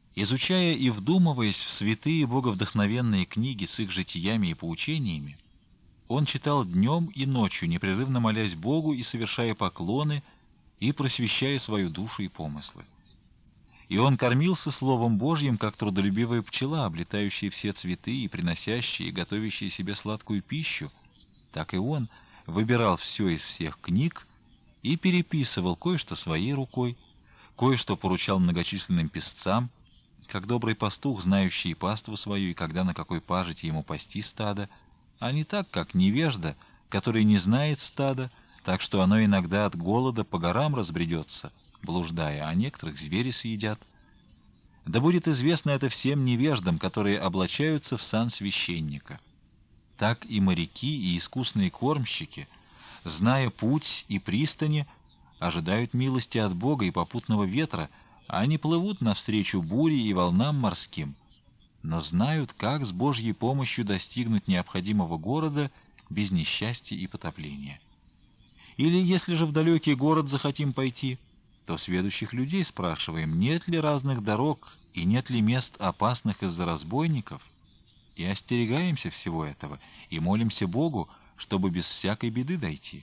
Изучая и вдумываясь в святые боговдохновенные книги с их житиями и поучениями, он читал днем и ночью, непрерывно молясь Богу и совершая поклоны, и просвещая свою душу и помыслы. И он кормился Словом Божьим, как трудолюбивая пчела, облетающая все цветы и приносящая и готовящая себе сладкую пищу. Так и он выбирал все из всех книг и переписывал кое-что своей рукой, кое-что поручал многочисленным песцам, как добрый пастух, знающий паству свою и когда на какой пажити ему пасти стадо, а не так, как невежда, который не знает стада, так что оно иногда от голода по горам разбредется, блуждая, а некоторых звери съедят. Да будет известно это всем невеждам, которые облачаются в сан священника. Так и моряки, и искусные кормщики, зная путь и пристани, ожидают милости от Бога и попутного ветра, а они плывут навстречу буре и волнам морским, но знают, как с Божьей помощью достигнуть необходимого города без несчастья и потопления. Или, если же в далекий город захотим пойти, то сведущих людей спрашиваем, нет ли разных дорог и нет ли мест опасных из-за разбойников, и остерегаемся всего этого, и молимся Богу, чтобы без всякой беды дойти.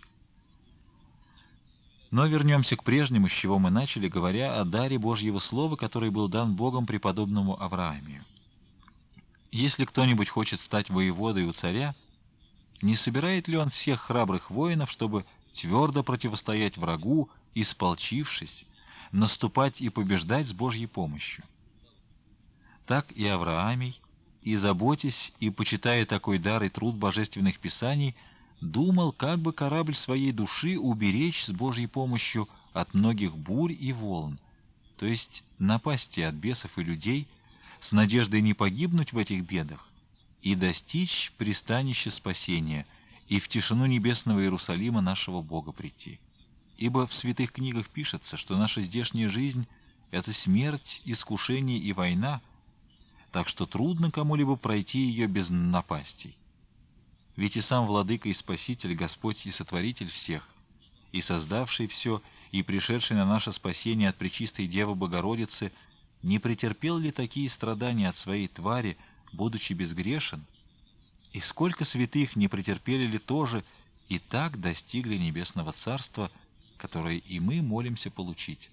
Но вернемся к прежнему, с чего мы начали, говоря о даре Божьего Слова, который был дан Богом преподобному Авраамию. Если кто-нибудь хочет стать воеводой у царя, не собирает ли он всех храбрых воинов, чтобы твердо противостоять врагу, исполчившись, наступать и побеждать с Божьей помощью? Так и Авраамий, и заботясь, и почитая такой дар и труд божественных писаний, думал, как бы корабль своей души уберечь с Божьей помощью от многих бурь и волн, то есть напасти от бесов и людей, с надеждой не погибнуть в этих бедах и достичь пристанища спасения и в тишину небесного Иерусалима нашего Бога прийти. Ибо в святых книгах пишется, что наша здешняя жизнь — это смерть, искушение и война, так что трудно кому-либо пройти ее без напастей. Ведь и сам Владыка и Спаситель, Господь и Сотворитель всех, и создавший все, и пришедший на наше спасение от Пречистой Девы Богородицы, не претерпел ли такие страдания от своей твари, будучи безгрешен? И сколько святых не претерпели ли тоже, и так достигли Небесного Царства, которое и мы молимся получить?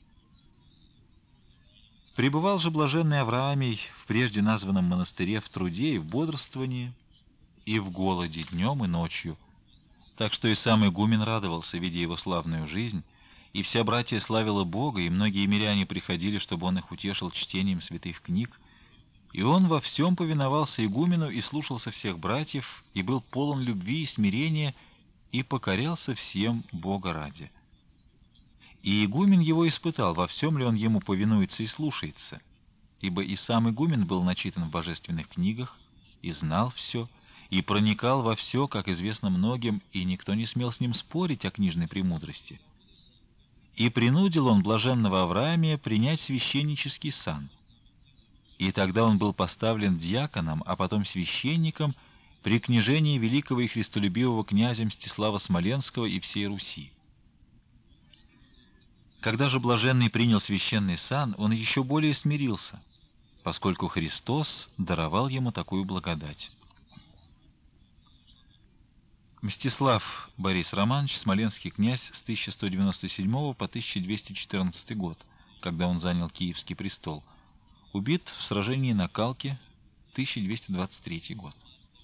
Пребывал же блаженный Авраамий в прежде названном монастыре в труде и в бодрствовании, и в голоде днем и ночью, так что и сам игумен радовался, видя его славную жизнь, и вся братья славила Бога, и многие миряне приходили, чтобы он их утешил чтением святых книг, и он во всем повиновался игумену и слушался всех братьев, и был полон любви и смирения, и покорялся всем Бога ради. И игумен его испытал, во всем ли он ему повинуется и слушается, ибо и сам игумен был начитан в божественных книгах, и знал все, и проникал во все, как известно многим, и никто не смел с ним спорить о книжной премудрости. И принудил он блаженного Авраамия принять священнический сан. И тогда он был поставлен дьяконом, а потом священником при княжении великого и христолюбивого князя Мстислава Смоленского и всей Руси. Когда же блаженный принял священный сан, он еще более смирился, поскольку Христос даровал ему такую благодать. Мстислав Борис Романович, смоленский князь с 1197 по 1214 год, когда он занял Киевский престол. Убит в сражении на Калке, 1223 год.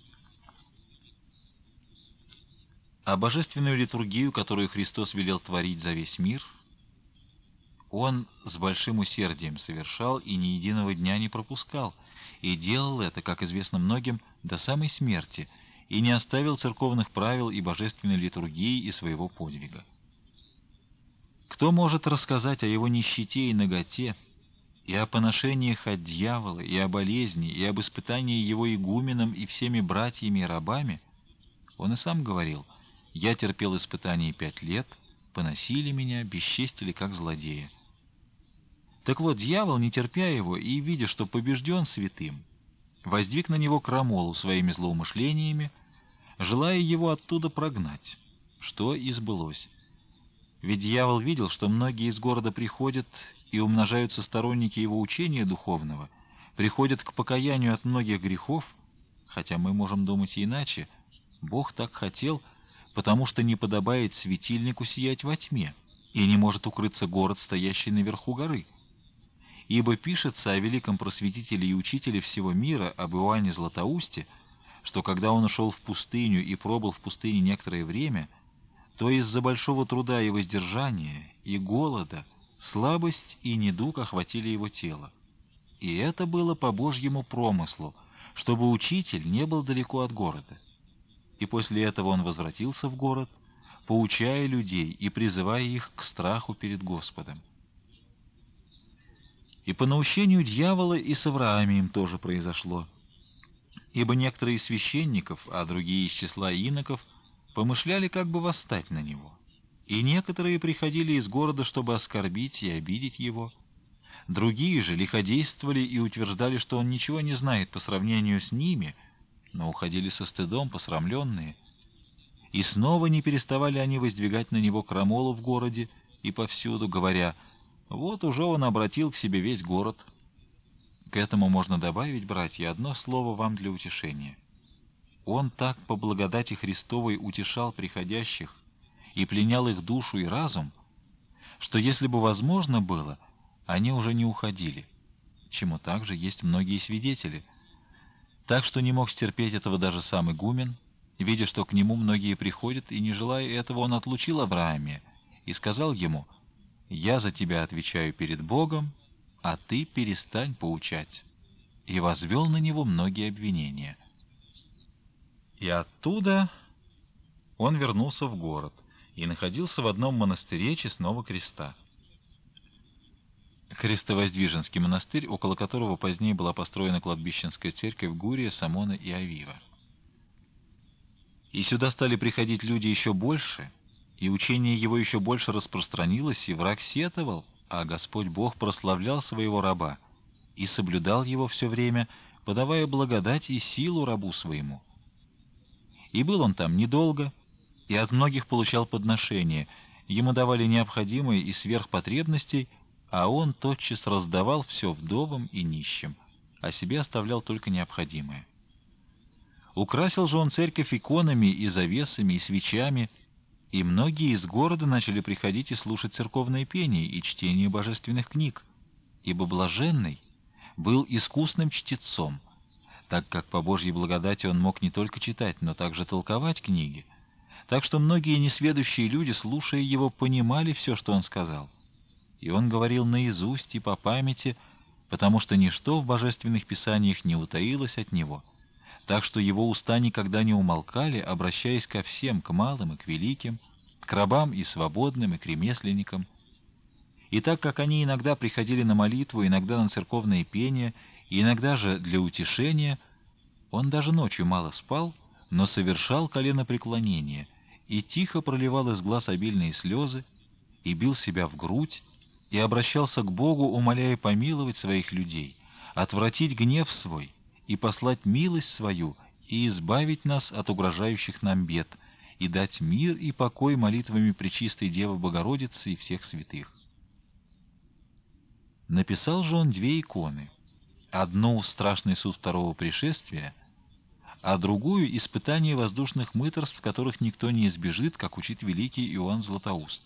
А божественную литургию, которую Христос велел творить за весь мир, он с большим усердием совершал и ни единого дня не пропускал, и делал это, как известно многим, до самой смерти, и не оставил церковных правил и божественной литургии и своего подвига. Кто может рассказать о его нищете и наготе, и о поношениях от дьявола, и о болезни, и об испытании его игуменом и всеми братьями и рабами? Он и сам говорил: «Я терпел испытаний 5 лет, поносили меня, бесчестили как злодея». Так вот, дьявол, не терпя его и видя, что побежден святым, воздвиг на него крамолу своими злоумышлениями, желая его оттуда прогнать, что и сбылось. Ведь дьявол видел, что многие из города приходят и умножаются сторонники его учения духовного, приходят к покаянию от многих грехов, хотя мы можем думать и иначе, Бог так хотел, потому что не подобает светильнику сиять во тьме, и не может укрыться город, стоящий наверху горы. Ибо пишется о великом просветителе и учителе всего мира, об Иоанне Златоусте, что когда он ушел в пустыню и пробыл в пустыне некоторое время, то из-за большого труда и воздержания, и голода, слабость и недуг охватили его тело. И это было по Божьему промыслу, чтобы учитель не был далеко от города. И после этого он возвратился в город, поучая людей и призывая их к страху перед Господом. И по наущению дьявола и с Авраамием тоже произошло. Ибо некоторые из священников, а другие из числа иноков, помышляли как бы восстать на него. И некоторые приходили из города, чтобы оскорбить и обидеть его. Другие же лиходействовали и утверждали, что он ничего не знает по сравнению с ними, но уходили со стыдом, посрамленные. И снова не переставали они воздвигать на него крамолу в городе и повсюду, говоря: «Вот уже он обратил к себе весь город». К этому можно добавить, братья, одно слово вам для утешения. Он так по благодати Христовой утешал приходящих и пленял их душу и разум, что если бы возможно было, они уже не уходили, чему также есть многие свидетели. Так что не мог стерпеть этого даже сам игумен, видя, что к нему многие приходят, и, не желая этого, он отлучил Авраамия и сказал ему: «Я за тебя отвечаю перед Богом, а ты перестань поучать», и возвел на него многие обвинения. И оттуда он вернулся в город и находился в одном монастыре Честного Креста. Христовоздвиженский монастырь, около которого позднее была построена кладбищенская церковь Гурия, Самона и Авива. И сюда стали приходить люди еще больше, и учение его еще больше распространилось, и враг сетовал, а Господь Бог прославлял своего раба и соблюдал его все время, подавая благодать и силу рабу своему. И был он там недолго, и от многих получал подношения, ему давали необходимые и сверх потребностей, а он тотчас раздавал все вдовам и нищим, а себе оставлял только необходимое. Украсил же он церковь иконами и завесами, и свечами, и многие из города начали приходить и слушать церковное пение и чтение божественных книг, ибо блаженный был искусным чтецом, так как по Божьей благодати он мог не только читать, но также толковать книги, так что многие несведущие люди, слушая его, понимали все, что он сказал. И он говорил наизусть и по памяти, потому что ничто в божественных писаниях не утаилось от него, так что его уста никогда не умолкали, обращаясь ко всем, к малым и к великим, к рабам и свободным, и к ремесленникам. И так как они иногда приходили на молитву, иногда на церковное пение, и иногда же для утешения, он даже ночью мало спал, но совершал коленопреклонение, и тихо проливал из глаз обильные слезы, и бил себя в грудь, и обращался к Богу, умоляя помиловать своих людей, отвратить гнев свой, и послать милость свою, и избавить нас от угрожающих нам бед, и дать мир и покой молитвами Пречистой Девы Богородицы и всех святых. Написал же он две иконы. Одну — «Страшный суд второго пришествия», а другую — «Испытание воздушных мытарств, которых никто не избежит, как учит великий Иоанн Златоуст»,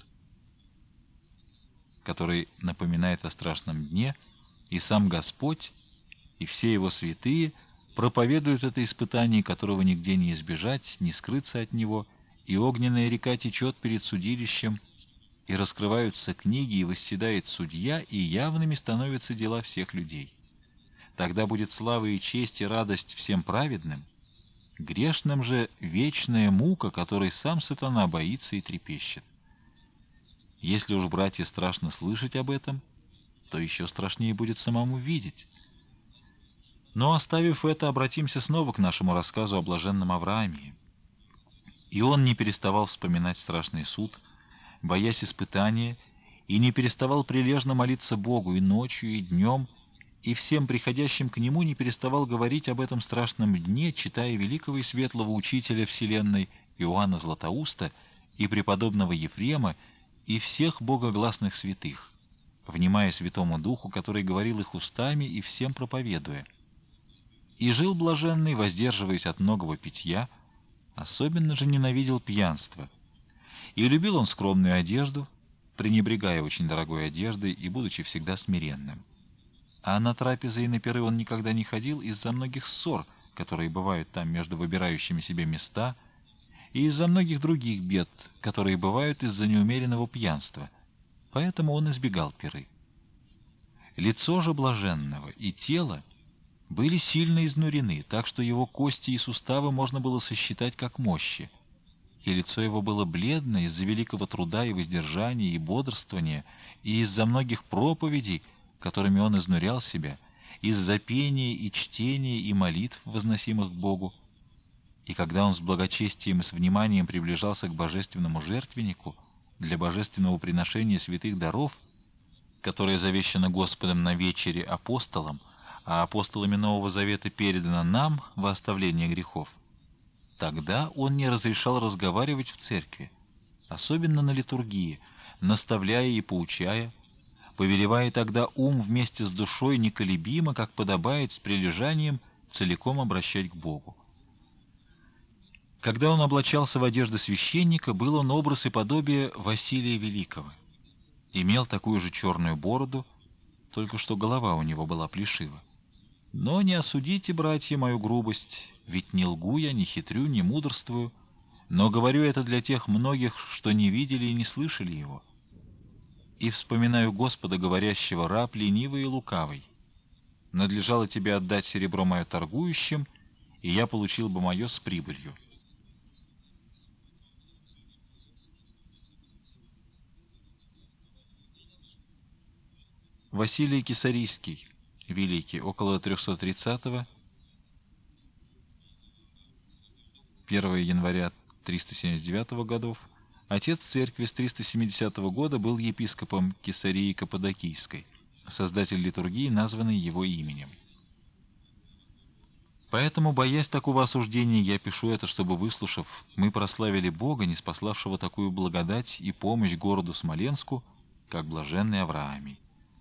который напоминает о страшном дне, и сам Господь, и все его святые проповедуют это испытание, которого нигде не избежать, не скрыться от него, и огненная река течет перед судилищем, и раскрываются книги, и восседает судья, и явными становятся дела всех людей. Тогда будет слава и честь и радость всем праведным, грешным же вечная мука, которой сам сатана боится и трепещет. Если уж, братья, страшно слышать об этом, то еще страшнее будет самому видеть. Но, оставив это, обратимся снова к нашему рассказу о блаженном Авраамии. И он не переставал вспоминать страшный суд, боясь испытания, и не переставал прилежно молиться Богу и ночью, и днем, и всем приходящим к нему не переставал говорить об этом страшном дне, читая великого и светлого учителя вселенной Иоанна Златоуста и преподобного Ефрема и всех богогласных святых. внимая Святому Духу, который говорил их устами и всем проповедуя. И жил блаженный, воздерживаясь от многого питья, особенно же ненавидел пьянство. И любил он скромную одежду, пренебрегая очень дорогой одеждой и будучи всегда смиренным. А на трапезы и на пиры он никогда не ходил из-за многих ссор, которые бывают там между выбирающими себе места, и из-за многих других бед, которые бывают из-за неумеренного пьянства. Поэтому он избегал пиры. Лицо же блаженного и тело были сильно изнурены, так что его кости и суставы можно было сосчитать как мощи. И лицо его было бледно из-за великого труда и воздержания, и бодрствования, и из-за многих проповедей, которыми он изнурял себя, из-за пения и чтения и молитв, возносимых к Богу. И когда он с благочестием и с вниманием приближался к божественному жертвеннику для божественного приношения святых даров, которое завещано Господом на вечере апостолам, а апостолами Нового Завета передано нам во оставление грехов, тогда он не разрешал разговаривать в церкви, особенно на литургии, наставляя и поучая, повелевая тогда ум вместе с душой неколебимо, как подобает, с прилежанием целиком обращать к Богу. Когда он облачался в одежды священника, был он образ и подобие Василия Великого. Имел такую же черную бороду, только что голова у него была плешива. Но не осудите, братья, мою грубость, ведь не лгу я, не хитрю, не мудрствую, но говорю это для тех многих, что не видели и не слышали его. И вспоминаю Господа, говорящего: раб ленивый и лукавый. Надлежало тебе отдать серебро мое торгующим, и я получил бы мое с прибылью. Василий Кесарийский, великий, около 330-го, 1 января 379 годов, отец церкви с 370 года был епископом Кесарии Каппадокийской, создатель литургии, названный его именем. Поэтому, боясь такого осуждения, я пишу это, чтобы, выслушав, мы прославили Бога, ниспославшего такую благодать и помощь городу Смоленску, как блаженный Авраамий.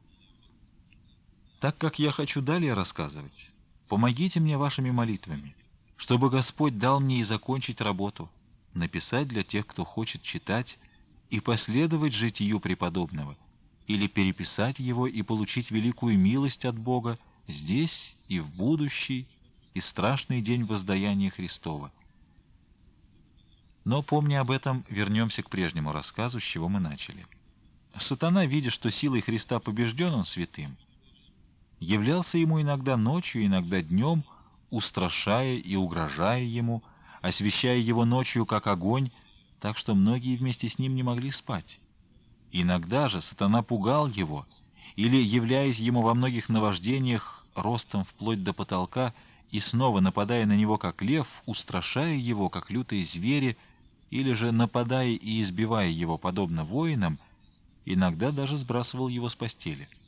Так как я хочу далее рассказывать, помогите мне вашими молитвами, чтобы Господь дал мне и закончить работу, написать для тех, кто хочет читать, и последовать житию преподобного, или переписать его и получить великую милость от Бога здесь и в будущий, и страшный день воздаяния Христова. Но, помня об этом, вернемся к прежнему рассказу, с чего мы начали. Сатана, видя, что силой Христа побежден он святым, являлся ему иногда ночью, иногда днем, устрашая и угрожая ему, освещая его ночью, как огонь, так что многие вместе с ним не могли спать. Иногда же сатана пугал его, или, являясь ему во многих наваждениях, ростом вплоть до потолка, и снова нападая на него, как лев, устрашая его, как лютые звери, или же, нападая и избивая его, подобно воинам, иногда даже сбрасывал его с постели.